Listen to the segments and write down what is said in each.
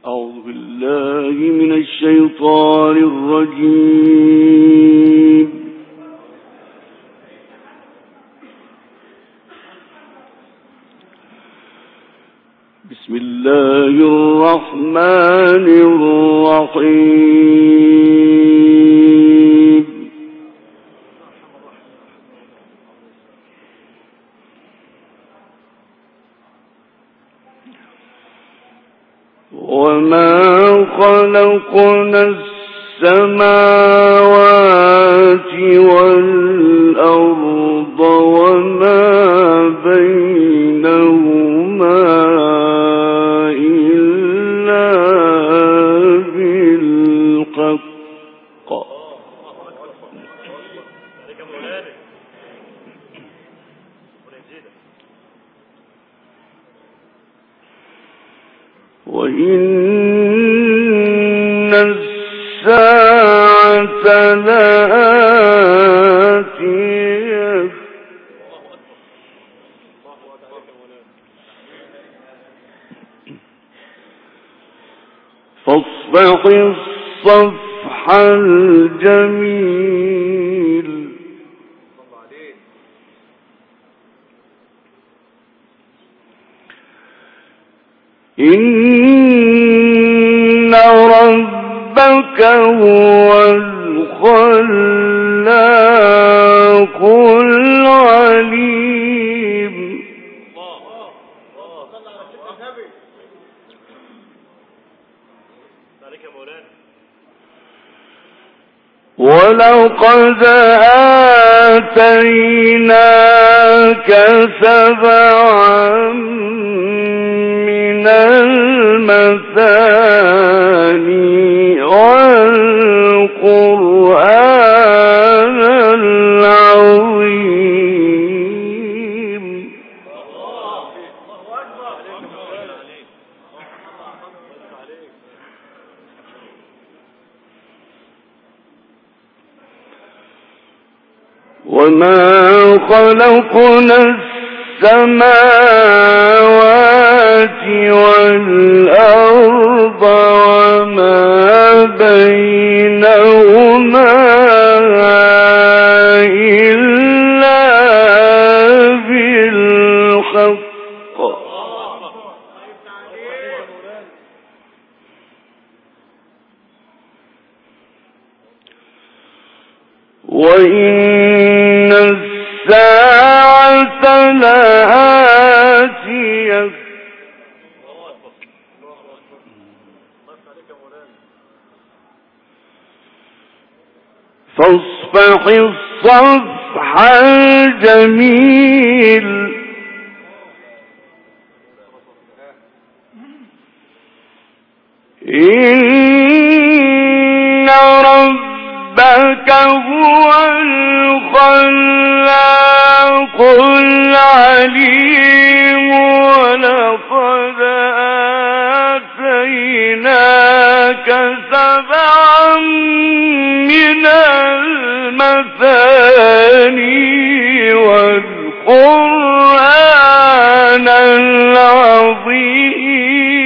أعوذ بالله من الشيطان الرجيم. بسم الله الرحمن الرحيم. وما خلقنا السماوات والأرض وما بينهما إلا بالحق وإن الساعة لآتية فاصفح الصفح الجميل إن ربك هو الخلاق العليم. ولقد آتيناك سبعا من المثاني والقرآن العظيم. وما خلقنا السماوات والأرض وما بينهما إلا بالحق وإن الساعة لآتية فاصفح الصفح الجميل إن ربك هو الخلاق العليم. ولقد آتيناك سبعا من المثاني والقرآن العظيم.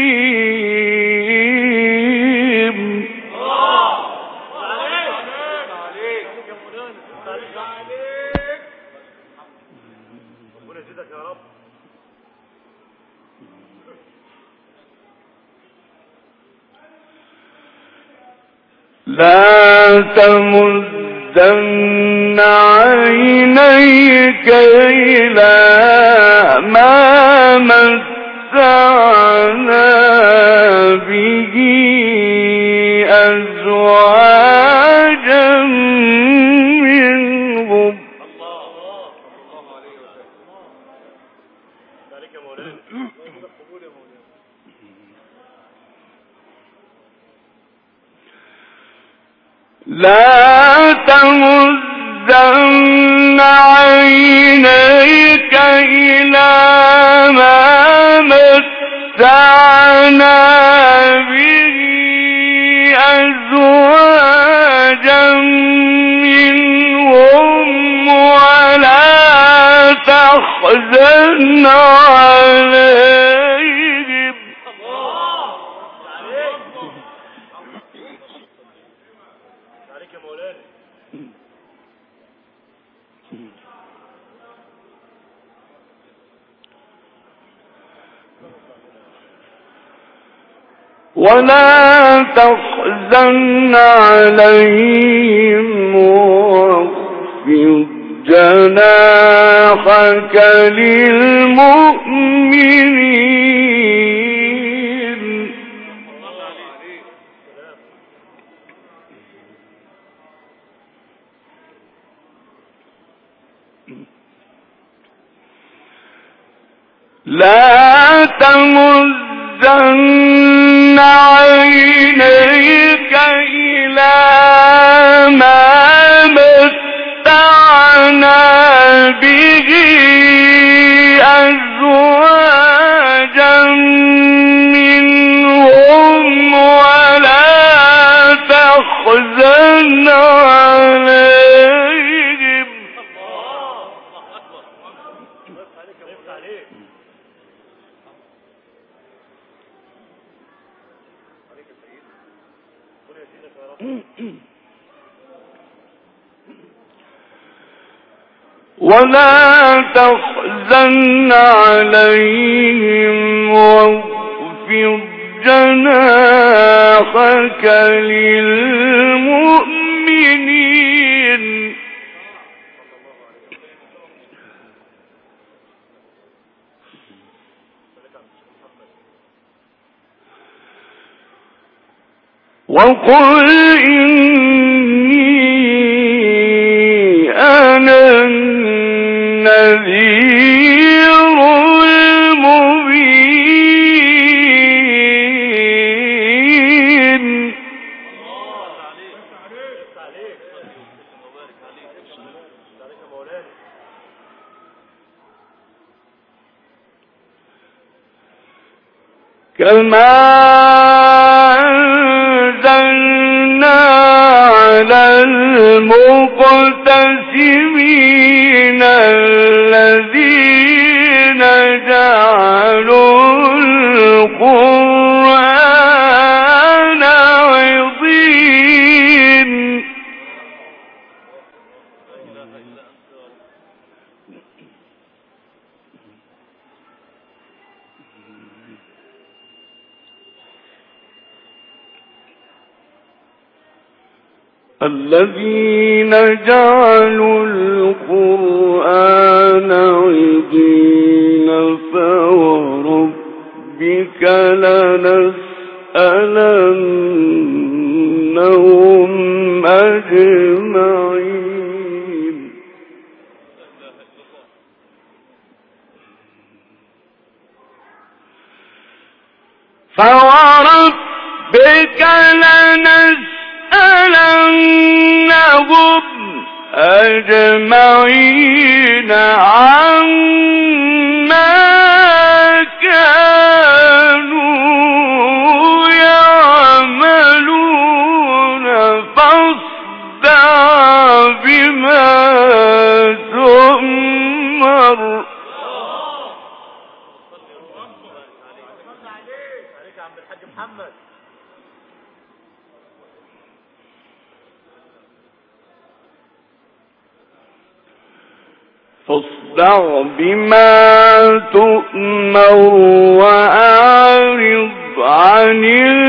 لا تمدن عينيك إلى ما متعنا به أزواجا منهم لا تمدن عينيك إلى ما متعنا به أزواجا منهم ولا تحزن عليهم ولا تحزن عليهم واخفض جناحك للمؤمنين. لا تمدن عينيك إلى ما متعنا به أزواجا منهم ولا تحزن عليهم. ولا تحزن عليهم واخفض جناحك للمؤمنين. وقل إني أنا النذير المبين. كما أنزلنا على المقتسمين الذين جعلوا القرآن عضين. الذين جعلوا القرآن عضين فوربك لنسألنهم أجمعين. فوربك لنسألنهم أجمعين عما كانوا يعملون فاصدع بما تؤمر. فاصدع بما تؤمر وأعرض عن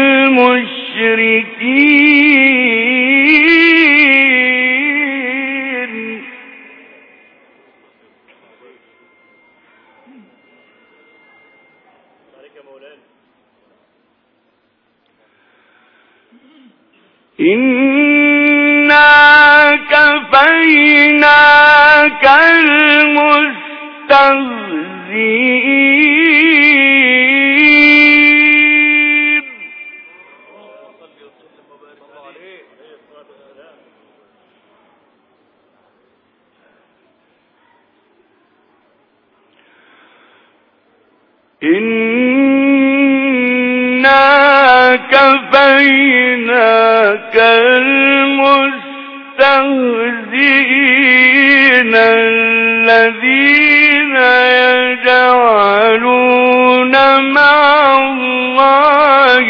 المشركين. إنا كفيناك المستهزئين. إنا كفيناك المستهزئين الذين يجعلون مع الله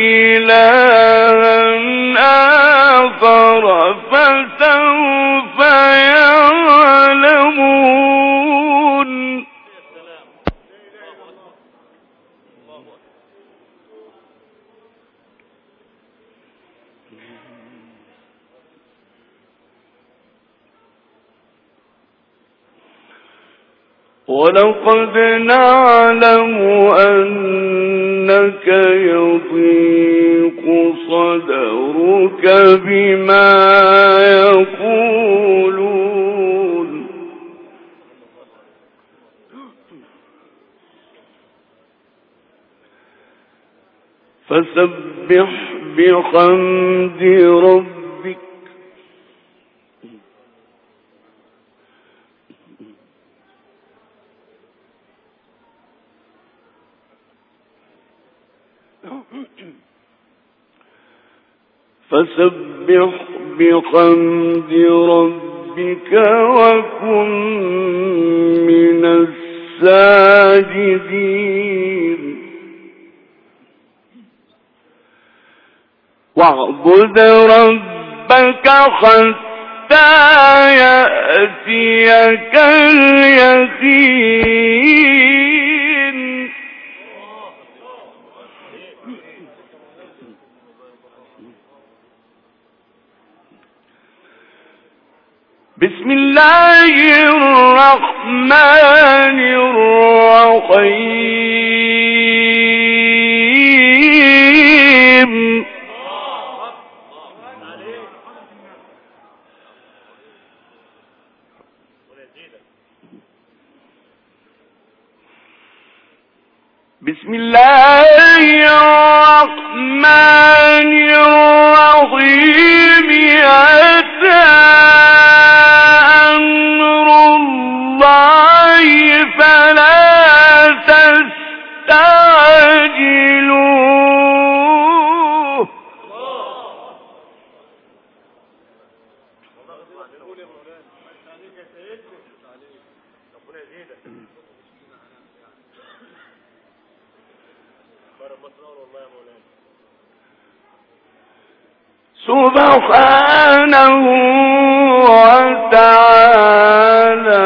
إلها آخر فسوف يعلمون. ولقد نعلم أنك يضيق صدرك بما يقولون فسبح بحمد ربك وكن من الساجدين واعبد ربك حتى يأتيك اليقين بسم الله الرحمن الرحيم بسم الله الرحمن الرحيم أتى أمر الله فلا تستعجلوه سبحانه وتعالى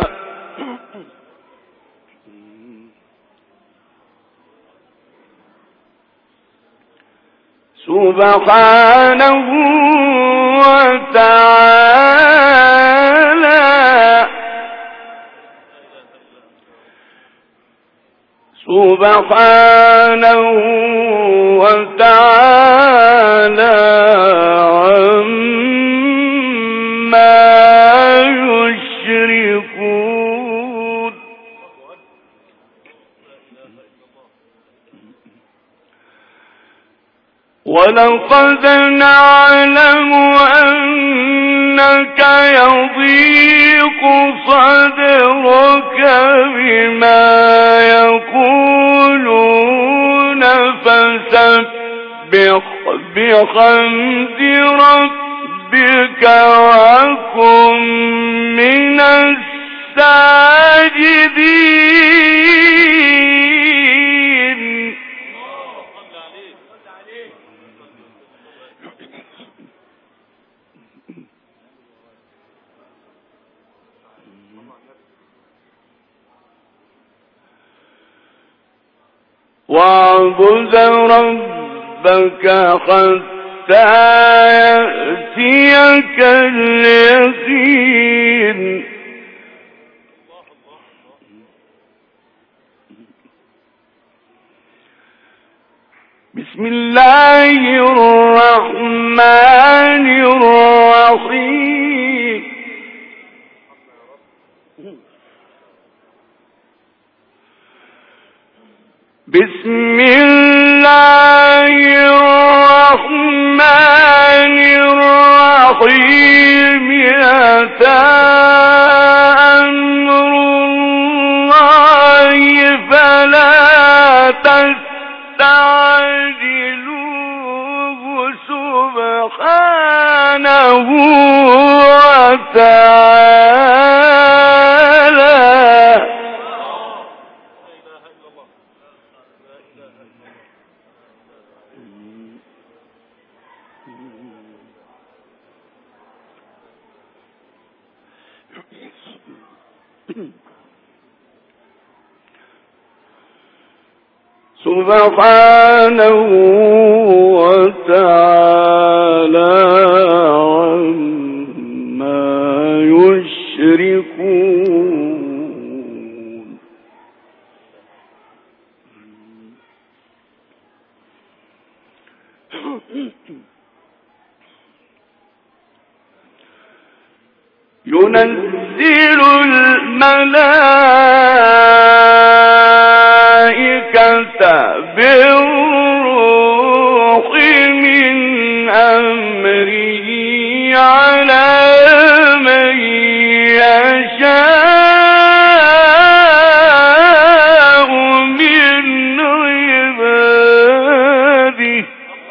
سبحانه وتعالى سبحانه وتعالى عما يشركون ولقد نعلم أنك يضيق صدرك بما يقولون فسبح بحمد ربك وكن من الساجدين واعبد ربك حتى يأتيك اليقين بسم الله الرحمن الرحيم بسم الله الرحمن الرحيم أتى أمر الله فلا تستعجلوه سبحانه وتعالى سبحانه وتعالى ينزل الملائكة بالروح من أمره على من يشاء من عباده.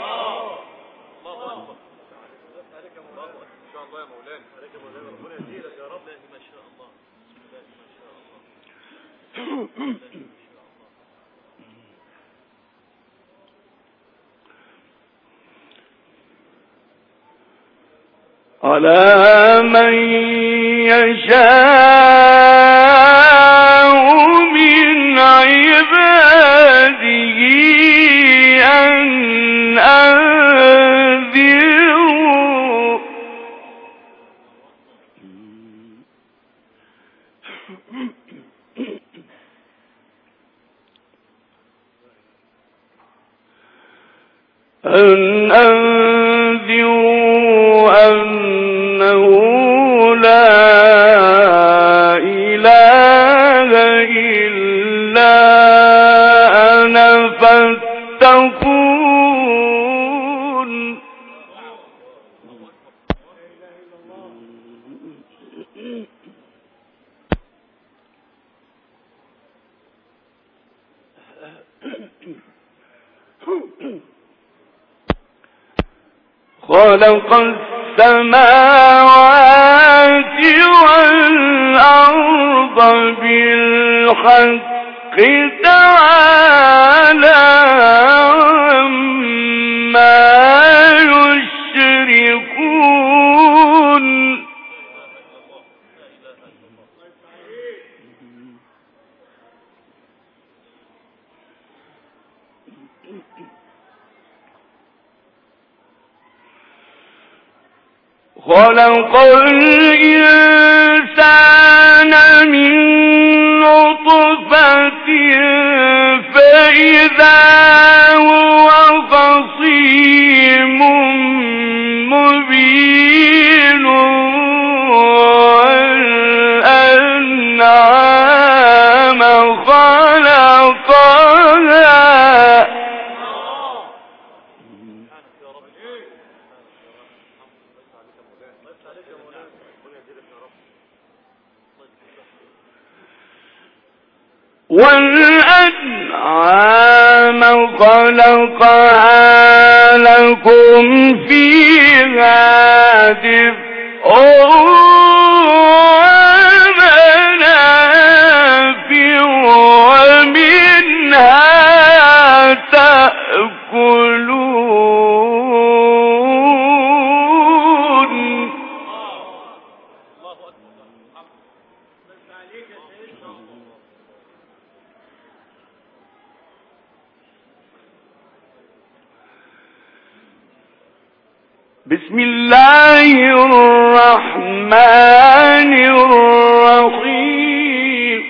على من يشاء من عباده أن أنذروا أنه لا إله إلا أنا فاتقون. خلق السماوات والأرض بالحق تعالى عما يشركون. خلق الإنسان من نطفة فإذا هو خصيم مبين والأنعام خلقها لكم فيها دفء ومنافع ومنها تأكلون. بسم الله الرحمن الرحيم.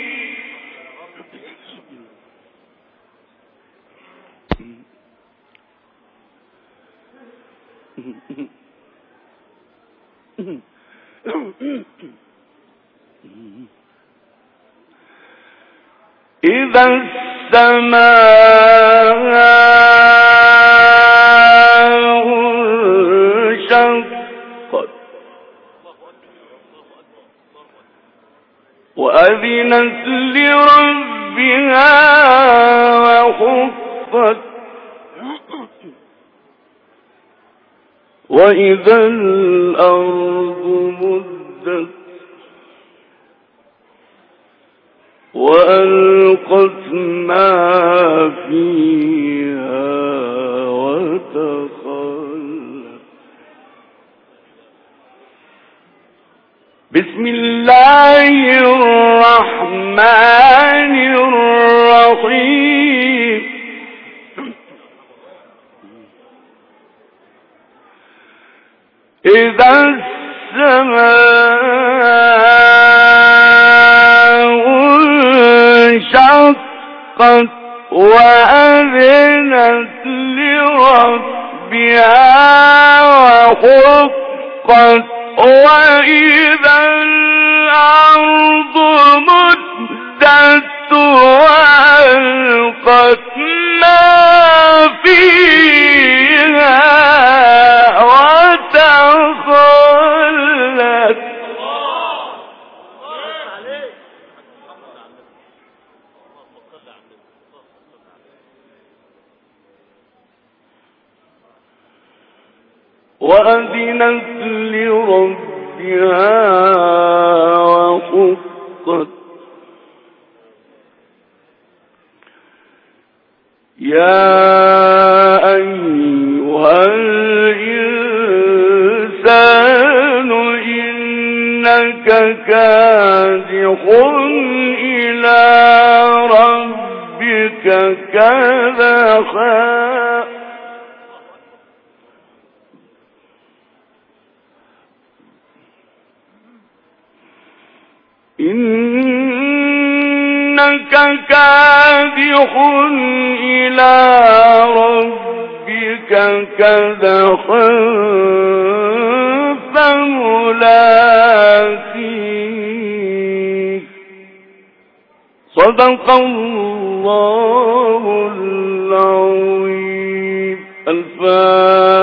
إذا السماء انشقت وأذنت لربها وحقت وإذا الأرض مدت وألقت ما فيها وتخلت. بسم الله الرحمن الرحيم. إذا السماء انشقت وأذنت لربها شقت وإذا الأرض مدت وألقت ما فيها وتخلت وأذنت لربها وحقت يا أيها الإنسان إنك كادح إلى ربك كدحا إنك كادح إلى ربك كدحا فملاقيه صدق الله العظيم. الفاتحة.